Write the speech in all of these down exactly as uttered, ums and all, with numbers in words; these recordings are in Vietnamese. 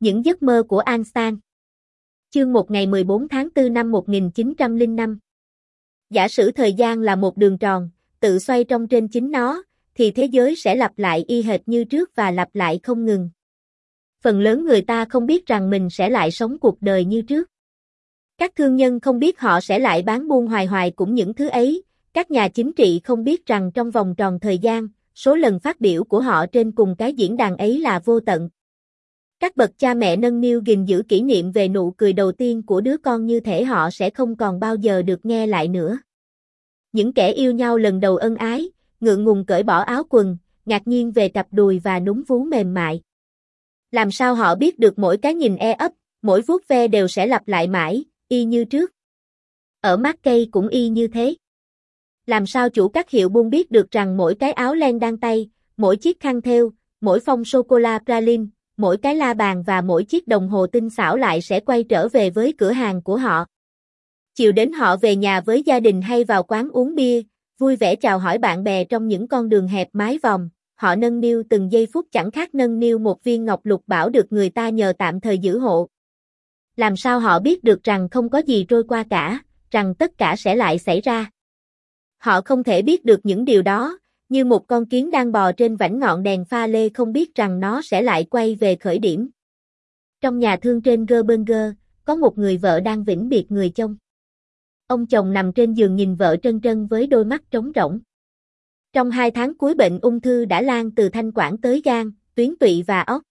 Những giấc mơ của Einstein. Chương một ngày mười bốn tháng tư năm một nghìn chín trăm lẻ năm. Giả sử thời gian là một đường tròn, tự xoay trong trên chính nó, thì thế giới sẽ lặp lại y hệt như trước và lặp lại không ngừng. Phần lớn người ta không biết rằng mình sẽ lại sống cuộc đời như trước. Các thương nhân không biết họ sẽ lại bán buôn hoài hoài cũng những thứ ấy, các nhà chính trị không biết rằng trong vòng tròn thời gian, số lần phát biểu của họ trên cùng cái diễn đàn ấy là vô tận. Các bậc cha mẹ nâng niu gìn giữ kỷ niệm về nụ cười đầu tiên của đứa con như thể họ sẽ không còn bao giờ được nghe lại nữa. Những kẻ yêu nhau lần đầu ân ái, ngượng ngùng cởi bỏ áo quần, ngạc nhiên về cặp đùi và núm vú mềm mại. Làm sao họ biết được mỗi cái nhìn e ấp, mỗi vuốt ve đều sẽ lặp lại mãi, y như trước. Ở Mackay cũng y như thế. Làm sao chủ các hiệu buôn biết được rằng mỗi cái áo len đan tay, mỗi chiếc khăn thêu, mỗi phong sô-cô-la praline, mỗi cái la bàn và mỗi chiếc đồng hồ tinh xảo lại sẽ quay trở về với cửa hàng của họ. Chiều đến họ về nhà với gia đình hay vào quán uống bia, vui vẻ chào hỏi bạn bè trong những con đường hẹp mái vòm, họ nâng niu từng giây phút chẳng khác nâng niu một viên ngọc lục bảo được người ta nhờ tạm thời giữ hộ. Làm sao họ biết được rằng không có gì trôi qua cả, rằng tất cả sẽ lại xảy ra. Họ không thể biết được những điều đó, như một con kiến đang bò trên vảnh ngọn đèn pha lê không biết rằng nó sẽ lại quay về khởi điểm. Trong nhà thương trên Gerberger, có một người vợ đang vĩnh biệt người chồng. Ông chồng nằm trên giường nhìn vợ trân trân với đôi mắt trống rỗng. Trong hai tháng cuối bệnh ung thư đã lan từ thanh quản tới gan, tuyến tụy và óc.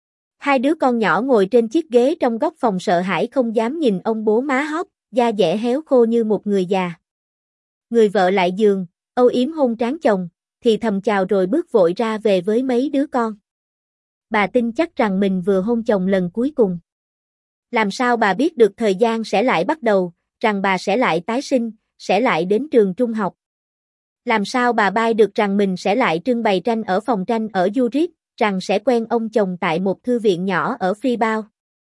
Hai đứa con nhỏ ngồi trên chiếc ghế trong góc phòng sợ hãi không dám nhìn ông bố má hốc, da dẻ héo khô như một người già. Người vợ lại giường, âu yếm hôn trán chồng, thì thầm chào rồi bước vội ra về với mấy đứa con. Bà tin chắc rằng mình vừa hôn chồng lần cuối cùng. Làm sao bà biết được thời gian sẽ lại bắt đầu, rằng bà sẽ lại tái sinh, sẽ lại đến trường trung học? Làm sao bà bay được rằng mình sẽ lại trưng bày tranh ở phòng tranh ở Zurich, rằng sẽ quen ông chồng tại một thư viện nhỏ ở Fribourg?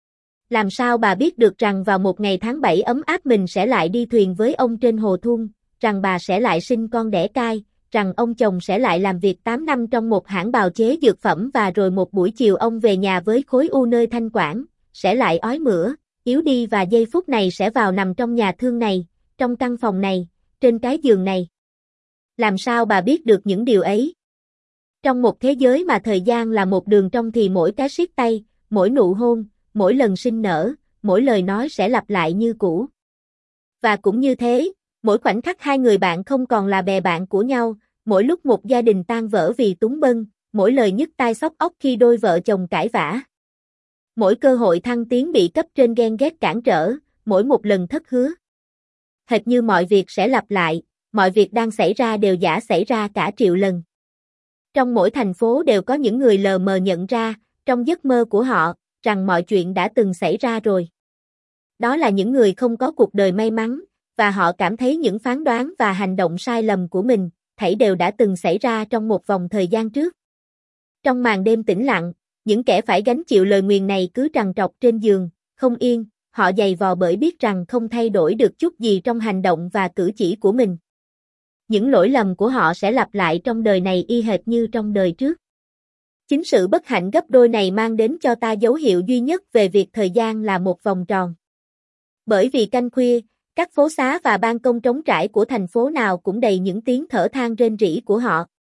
Làm sao bà biết được rằng vào một ngày tháng bảy ấm áp mình sẽ lại đi thuyền với ông trên hồ Thun, rằng bà sẽ lại sinh con đẻ cai, rằng ông chồng sẽ lại làm việc tám năm trong một hãng bào chế dược phẩm và rồi một buổi chiều ông về nhà với khối u nơi thanh quản, sẽ lại ói mửa, yếu đi và giây phút này sẽ vào nằm trong nhà thương này, trong căn phòng này, trên cái giường này. Làm sao bà biết được những điều ấy? Trong một thế giới mà thời gian là một đường trong thì mỗi cái siết tay, mỗi nụ hôn, mỗi lần sinh nở, mỗi lời nói sẽ lặp lại như cũ. Và cũng như thế, mỗi khoảnh khắc hai người bạn không còn là bè bạn của nhau, mỗi lúc một gia đình tan vỡ vì túng bâng, mỗi lời nhức tai xóc óc khi đôi vợ chồng cãi vã. Mỗi cơ hội thăng tiến bị cấp trên ghen ghét cản trở, mỗi một lần thất hứa. Hệt như mọi việc sẽ lặp lại, mọi việc đang xảy ra đều giả xảy ra cả triệu lần. Trong mỗi thành phố đều có những người lờ mờ nhận ra, trong giấc mơ của họ, rằng mọi chuyện đã từng xảy ra rồi. Đó là những người không có cuộc đời may mắn, và họ cảm thấy những phán đoán và hành động sai lầm của mình, thảy đều đã từng xảy ra trong một vòng thời gian trước. Trong màn đêm tĩnh lặng, những kẻ phải gánh chịu lời nguyền này cứ trằn trọc trên giường, không yên, họ giày vò bởi biết rằng không thay đổi được chút gì trong hành động và cử chỉ của mình. Những lỗi lầm của họ sẽ lặp lại trong đời này y hệt như trong đời trước. Chính sự bất hạnh gấp đôi này mang đến cho ta dấu hiệu duy nhất về việc thời gian là một vòng tròn. Bởi vì canh khuya, các phố xá và ban công trống trải của thành phố nào cũng đầy những tiếng thở than rên rỉ của họ.